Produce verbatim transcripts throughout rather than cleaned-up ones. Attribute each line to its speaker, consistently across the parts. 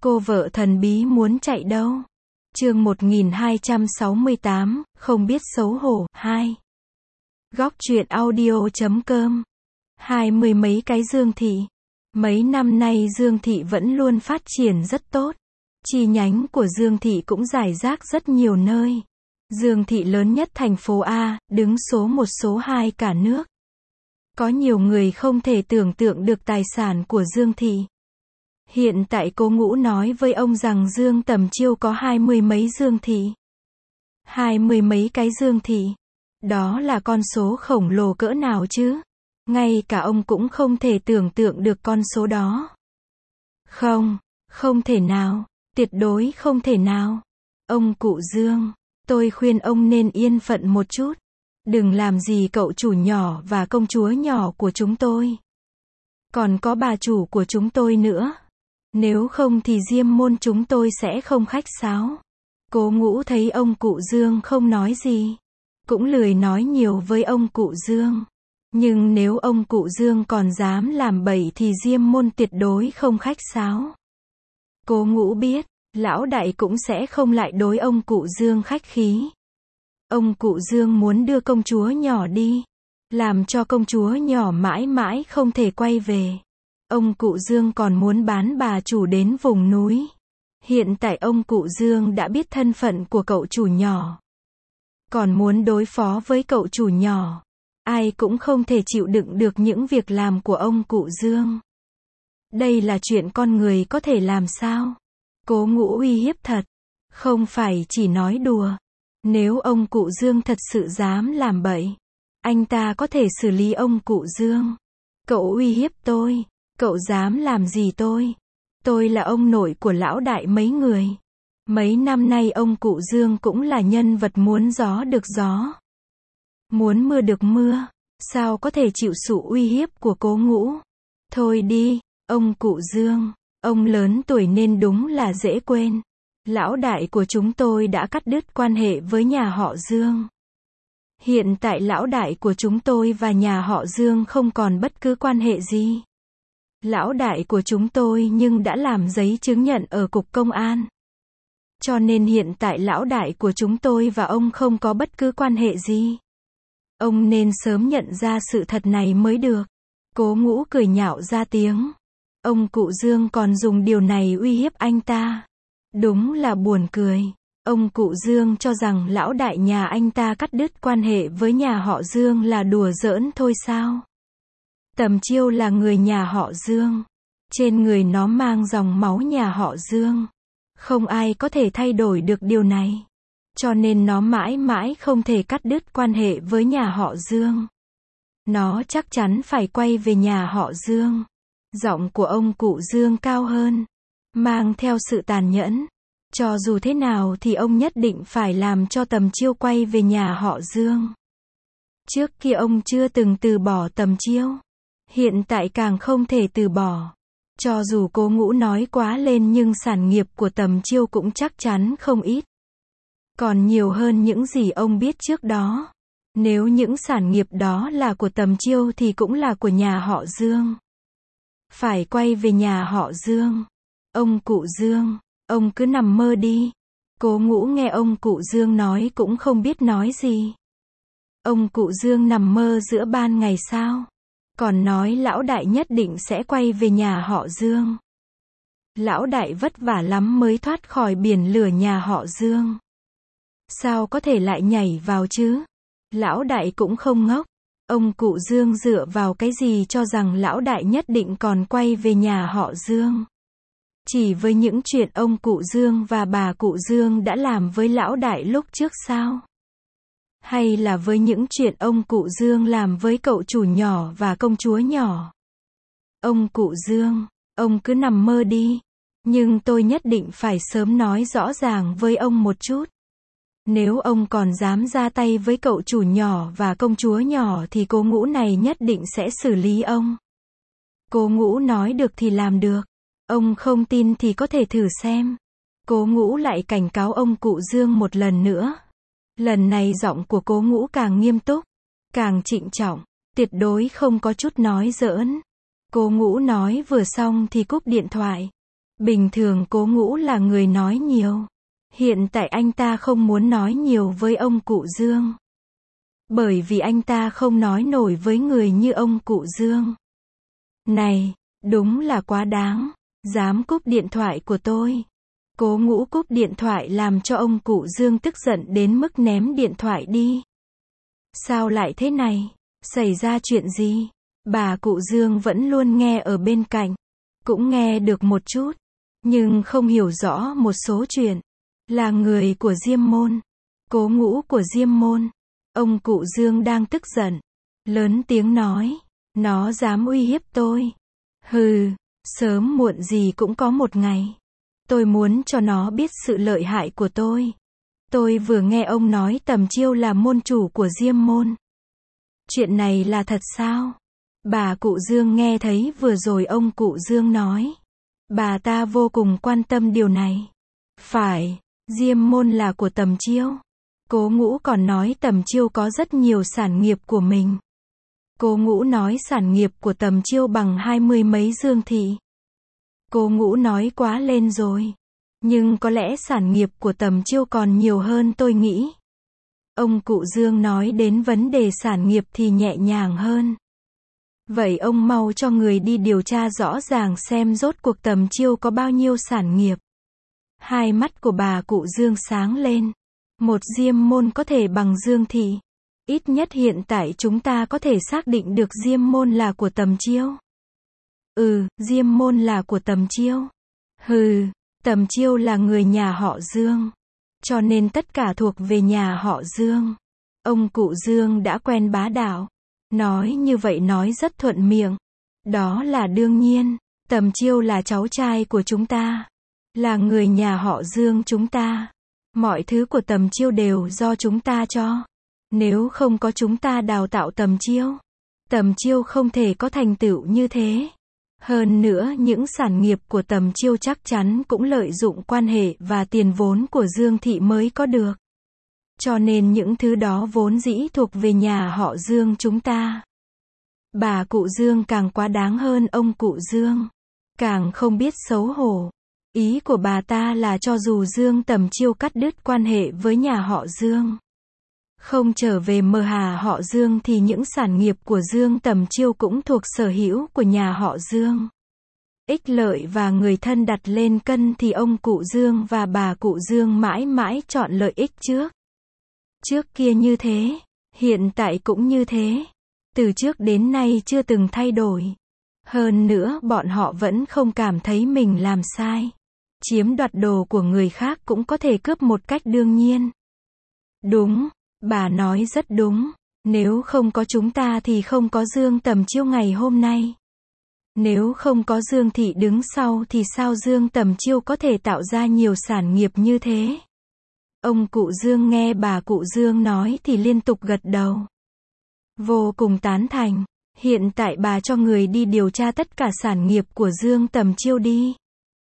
Speaker 1: Cô vợ thần bí muốn chạy đâu? Chương một nghìn hai trăm sáu mươi tám, không biết xấu hổ, hai. Góc truyện audio chấm com. Hai mươi mấy cái Dương Thị. Mấy năm nay Dương Thị vẫn luôn phát triển rất tốt. Chi nhánh của Dương Thị cũng rải rác rất nhiều nơi. Dương Thị lớn nhất thành phố A, đứng số một số hai cả nước. Có nhiều người không thể tưởng tượng được tài sản của Dương Thị. Hiện tại cô Ngũ nói với ông rằng Dương Tầm Chiêu có hai mươi mấy Dương Thị. Hai mươi mấy cái Dương Thị. Đó là con số khổng lồ cỡ nào chứ? Ngay cả ông cũng không thể tưởng tượng được con số đó. Không, không thể nào, tuyệt đối không thể nào. Ông cụ Dương, tôi khuyên ông nên yên phận một chút. Đừng làm gì cậu chủ nhỏ và công chúa nhỏ của chúng tôi. Còn có bà chủ của chúng tôi nữa. Nếu không thì Diêm môn chúng tôi sẽ không khách sáo. Cố Ngũ thấy ông cụ Dương không nói gì. Cũng lười nói nhiều với ông cụ Dương. Nhưng nếu ông cụ Dương còn dám làm bậy thì Diêm môn tuyệt đối không khách sáo. Cố Ngũ biết, lão đại cũng sẽ không lại đối ông cụ Dương khách khí. Ông cụ Dương muốn đưa công chúa nhỏ đi. Làm cho công chúa nhỏ mãi mãi không thể quay về. Ông cụ Dương còn muốn bán bà chủ đến vùng núi. Hiện tại ông cụ Dương đã biết thân phận của cậu chủ nhỏ. Còn muốn đối phó với cậu chủ nhỏ. Ai cũng không thể chịu đựng được những việc làm của ông cụ Dương. Đây là chuyện con người có thể làm sao? Cố Ngũ uy hiếp thật. Không phải chỉ nói đùa. Nếu ông cụ Dương thật sự dám làm bậy, anh ta có thể xử lý ông cụ Dương. Cậu uy hiếp tôi. Cậu dám làm gì tôi? Tôi là ông nội của lão đại mấy người. Mấy năm nay ông cụ Dương cũng là nhân vật muốn gió được gió. Muốn mưa được mưa. Sao có thể chịu sự uy hiếp của Cố Ngũ? Thôi đi, ông cụ Dương. Ông lớn tuổi nên đúng là dễ quên. Lão đại của chúng tôi đã cắt đứt quan hệ với nhà họ Dương. Hiện tại lão đại của chúng tôi và nhà họ Dương không còn bất cứ quan hệ gì. Lão đại của chúng tôi nhưng đã làm giấy chứng nhận ở cục công an. Cho nên hiện tại lão đại của chúng tôi và ông không có bất cứ quan hệ gì. Ông nên sớm nhận ra sự thật này mới được. Cố Ngũ cười nhạo ra tiếng. Ông cụ Dương còn dùng điều này uy hiếp anh ta. Đúng là buồn cười. Ông cụ Dương cho rằng lão đại nhà anh ta cắt đứt quan hệ với nhà họ Dương là đùa giỡn thôi sao? Tầm Chiêu là người nhà họ Dương. Trên người nó mang dòng máu nhà họ Dương. Không ai có thể thay đổi được điều này. Cho nên nó mãi mãi không thể cắt đứt quan hệ với nhà họ Dương. Nó chắc chắn phải quay về nhà họ Dương. Giọng của ông cụ Dương cao hơn. Mang theo sự tàn nhẫn. Cho dù thế nào thì ông nhất định phải làm cho Tầm Chiêu quay về nhà họ Dương. Trước kia ông chưa từng từ bỏ Tầm Chiêu. Hiện tại càng không thể từ bỏ. Cho dù Cố Ngũ nói quá lên nhưng sản nghiệp của Tầm Chiêu cũng chắc chắn không ít. Còn nhiều hơn những gì ông biết trước đó. Nếu những sản nghiệp đó là của Tầm Chiêu thì cũng là của nhà họ Dương. Phải quay về nhà họ Dương. Ông cụ Dương, ông cứ nằm mơ đi. Cố Ngũ nghe ông cụ Dương nói cũng không biết nói gì. Ông cụ Dương nằm mơ giữa ban ngày sao? Còn nói lão đại nhất định sẽ quay về nhà họ Dương. Lão đại vất vả lắm mới thoát khỏi biển lửa nhà họ Dương. Sao có thể lại nhảy vào chứ? Lão đại cũng không ngốc. Ông cụ Dương dựa vào cái gì cho rằng lão đại nhất định còn quay về nhà họ Dương? Chỉ với những chuyện ông cụ Dương và bà cụ Dương đã làm với lão đại lúc trước sao? Hay là với những chuyện ông cụ Dương làm với cậu chủ nhỏ và công chúa nhỏ? Ông cụ Dương, ông cứ nằm mơ đi. Nhưng tôi nhất định phải sớm nói rõ ràng với ông một chút. Nếu ông còn dám ra tay với cậu chủ nhỏ và công chúa nhỏ thì Cố Ngũ này nhất định sẽ xử lý ông. Cố Ngũ nói được thì làm được. Ông không tin thì có thể thử xem. Cố Ngũ lại cảnh cáo ông cụ Dương một lần nữa. Lần này giọng của Cố Ngũ càng nghiêm túc, càng trịnh trọng, tuyệt đối không có chút nói giỡn. Cố Ngũ nói vừa xong thì cúp điện thoại. Bình thường Cố Ngũ là người nói nhiều. Hiện tại anh ta không muốn nói nhiều với ông cụ Dương. Bởi vì anh ta không nói nổi với người như ông cụ Dương. Này, đúng là quá đáng. Dám cúp điện thoại của tôi. Cố Ngũ cúp điện thoại làm cho ông cụ Dương tức giận đến mức ném điện thoại đi. Sao lại thế này? Xảy ra chuyện gì? Bà cụ Dương vẫn luôn nghe ở bên cạnh. Cũng nghe được một chút. Nhưng không hiểu rõ một số chuyện. Là người của Diêm Môn. Cố Ngũ của Diêm Môn. Ông cụ Dương đang tức giận. Lớn tiếng nói. Nó dám uy hiếp tôi. Hừ, sớm muộn gì cũng có một ngày. Tôi muốn cho nó biết sự lợi hại của tôi. Tôi vừa nghe ông nói Tầm Chiêu là môn chủ của Diêm Môn. Chuyện này là thật sao? Bà cụ Dương nghe thấy vừa rồi ông cụ Dương nói. Bà ta vô cùng quan tâm điều này. Phải, Diêm Môn là của Tầm Chiêu. Cố Ngũ còn nói Tầm Chiêu có rất nhiều sản nghiệp của mình. Cố Ngũ nói sản nghiệp của Tầm Chiêu bằng hai mươi mấy Dương thị. Cố Ngũ nói quá lên rồi. Nhưng có lẽ sản nghiệp của Tầm Chiêu còn nhiều hơn tôi nghĩ. Ông cụ Dương nói đến vấn đề sản nghiệp thì nhẹ nhàng hơn. Vậy ông mau cho người đi điều tra rõ ràng xem rốt cuộc Tầm Chiêu có bao nhiêu sản nghiệp. Hai mắt của bà cụ Dương sáng lên. Một Diêm Môn có thể bằng Dương thị. Ít nhất hiện tại chúng ta có thể xác định được Diêm Môn là của Tầm Chiêu. Ừ, Diêm Môn là của Tầm Chiêu. Hừ, Tầm Chiêu là người nhà họ Dương. Cho nên tất cả thuộc về nhà họ Dương. Ông cụ Dương đã quen bá đạo. Nói như vậy nói rất thuận miệng. Đó là đương nhiên. Tầm Chiêu là cháu trai của chúng ta. Là người nhà họ Dương chúng ta. Mọi thứ của Tầm Chiêu đều do chúng ta cho. Nếu không có chúng ta đào tạo Tầm Chiêu, Tầm Chiêu không thể có thành tựu như thế. Hơn nữa những sản nghiệp của Tầm Chiêu chắc chắn cũng lợi dụng quan hệ và tiền vốn của Dương thị mới có được. Cho nên những thứ đó vốn dĩ thuộc về nhà họ Dương chúng ta. Bà cụ Dương càng quá đáng hơn ông cụ Dương. Càng không biết xấu hổ. Ý của bà ta là cho dù Dương Tầm Chiêu cắt đứt quan hệ với nhà họ Dương, không trở về mờ hà họ Dương thì những sản nghiệp của Dương Tầm Chiêu cũng thuộc sở hữu của nhà họ Dương. Ích lợi và người thân đặt lên cân thì ông cụ Dương và bà cụ Dương mãi mãi chọn lợi ích trước. Trước kia như thế, hiện tại cũng như thế. Từ trước đến nay chưa từng thay đổi. Hơn nữa bọn họ vẫn không cảm thấy mình làm sai. Chiếm đoạt đồ của người khác cũng có thể cướp một cách đương nhiên. Đúng, bà nói rất đúng. Nếu không có chúng ta thì không có Dương Tầm Chiêu ngày hôm nay. Nếu không có Dương thị đứng sau thì sao Dương Tầm Chiêu có thể tạo ra nhiều sản nghiệp như thế? Ông cụ Dương nghe bà cụ Dương nói thì liên tục gật đầu. Vô cùng tán thành. Hiện tại bà cho người đi điều tra tất cả sản nghiệp của Dương Tầm Chiêu đi.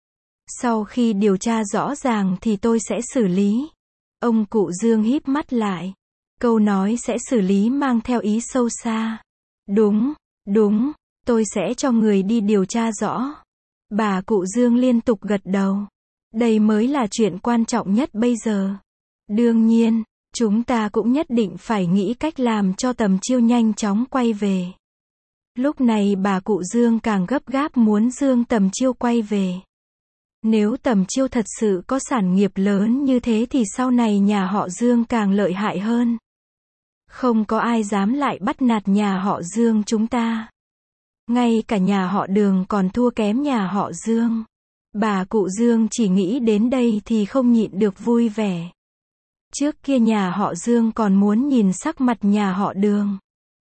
Speaker 1: Sau khi điều tra rõ ràng thì tôi sẽ xử lý. Ông cụ Dương híp mắt lại. Câu nói sẽ xử lý mang theo ý sâu xa. Đúng, đúng, tôi sẽ cho người đi điều tra rõ. Bà cụ Dương liên tục gật đầu. Đây mới là chuyện quan trọng nhất bây giờ. Đương nhiên, chúng ta cũng nhất định phải nghĩ cách làm cho Tầm Chiêu nhanh chóng quay về. Lúc này bà cụ Dương càng gấp gáp muốn Dương Tầm Chiêu quay về. Nếu Tầm Chiêu thật sự có sản nghiệp lớn như thế thì sau này nhà họ Dương càng lợi hại hơn. Không có ai dám lại bắt nạt nhà họ Dương chúng ta. Ngay cả nhà họ Đường còn thua kém nhà họ Dương. Bà cụ Dương chỉ nghĩ đến đây thì không nhịn được vui vẻ. Trước kia nhà họ Dương còn muốn nhìn sắc mặt nhà họ Đường.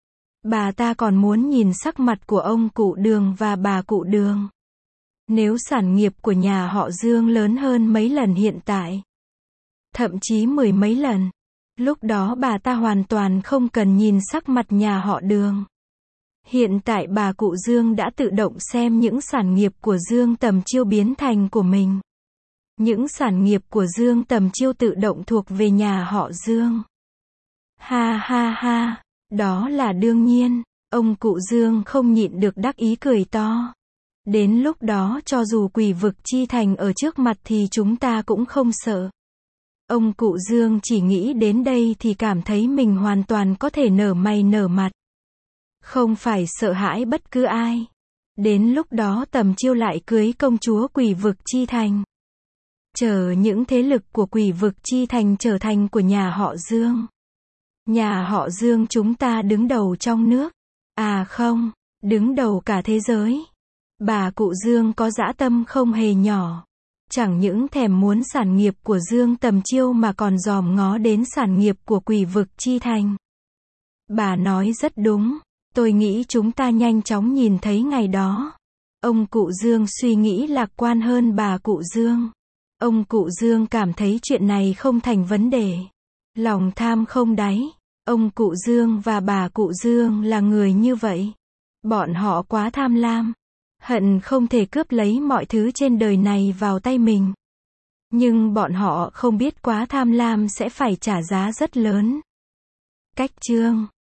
Speaker 1: Bà ta còn muốn nhìn sắc mặt của ông cụ Đường và bà cụ Đường. Nếu sản nghiệp của nhà họ Dương lớn hơn mấy lần hiện tại, thậm chí mười mấy lần, lúc đó bà ta hoàn toàn không cần nhìn sắc mặt nhà họ Đường. Hiện tại bà cụ Dương đã tự động xem những sản nghiệp của Dương Tầm Chiêu biến thành của mình. Những sản nghiệp của Dương Tầm Chiêu tự động thuộc về nhà họ Dương. Ha ha ha, đó là đương nhiên. Ông cụ Dương không nhịn được đắc ý cười to. Đến lúc đó cho dù quỷ vực chi thành ở trước mặt thì chúng ta cũng không sợ. Ông cụ Dương chỉ nghĩ đến đây thì cảm thấy mình hoàn toàn có thể nở mày nở mặt. Không phải sợ hãi bất cứ ai. Đến lúc đó Tầm Chiêu lại cưới công chúa quỷ vực chi thành. Chờ những thế lực của quỷ vực chi thành trở thành của nhà họ Dương. Nhà họ Dương chúng ta đứng đầu trong nước. À không, đứng đầu cả thế giới. Bà cụ Dương có dã tâm không hề nhỏ. Chẳng những thèm muốn sản nghiệp của Dương Tầm Chiêu mà còn dòm ngó đến sản nghiệp của quỷ vực chi thành. Bà nói rất đúng. Tôi nghĩ chúng ta nhanh chóng nhìn thấy ngày đó. Ông cụ Dương suy nghĩ lạc quan hơn bà cụ Dương. Ông cụ Dương cảm thấy chuyện này không thành vấn đề. Lòng tham không đáy. Ông cụ Dương và bà cụ Dương là người như vậy. Bọn họ quá tham lam. Hận không thể cướp lấy mọi thứ trên đời này vào tay mình. Nhưng bọn họ không biết quá tham lam sẽ phải trả giá rất lớn. Cách chương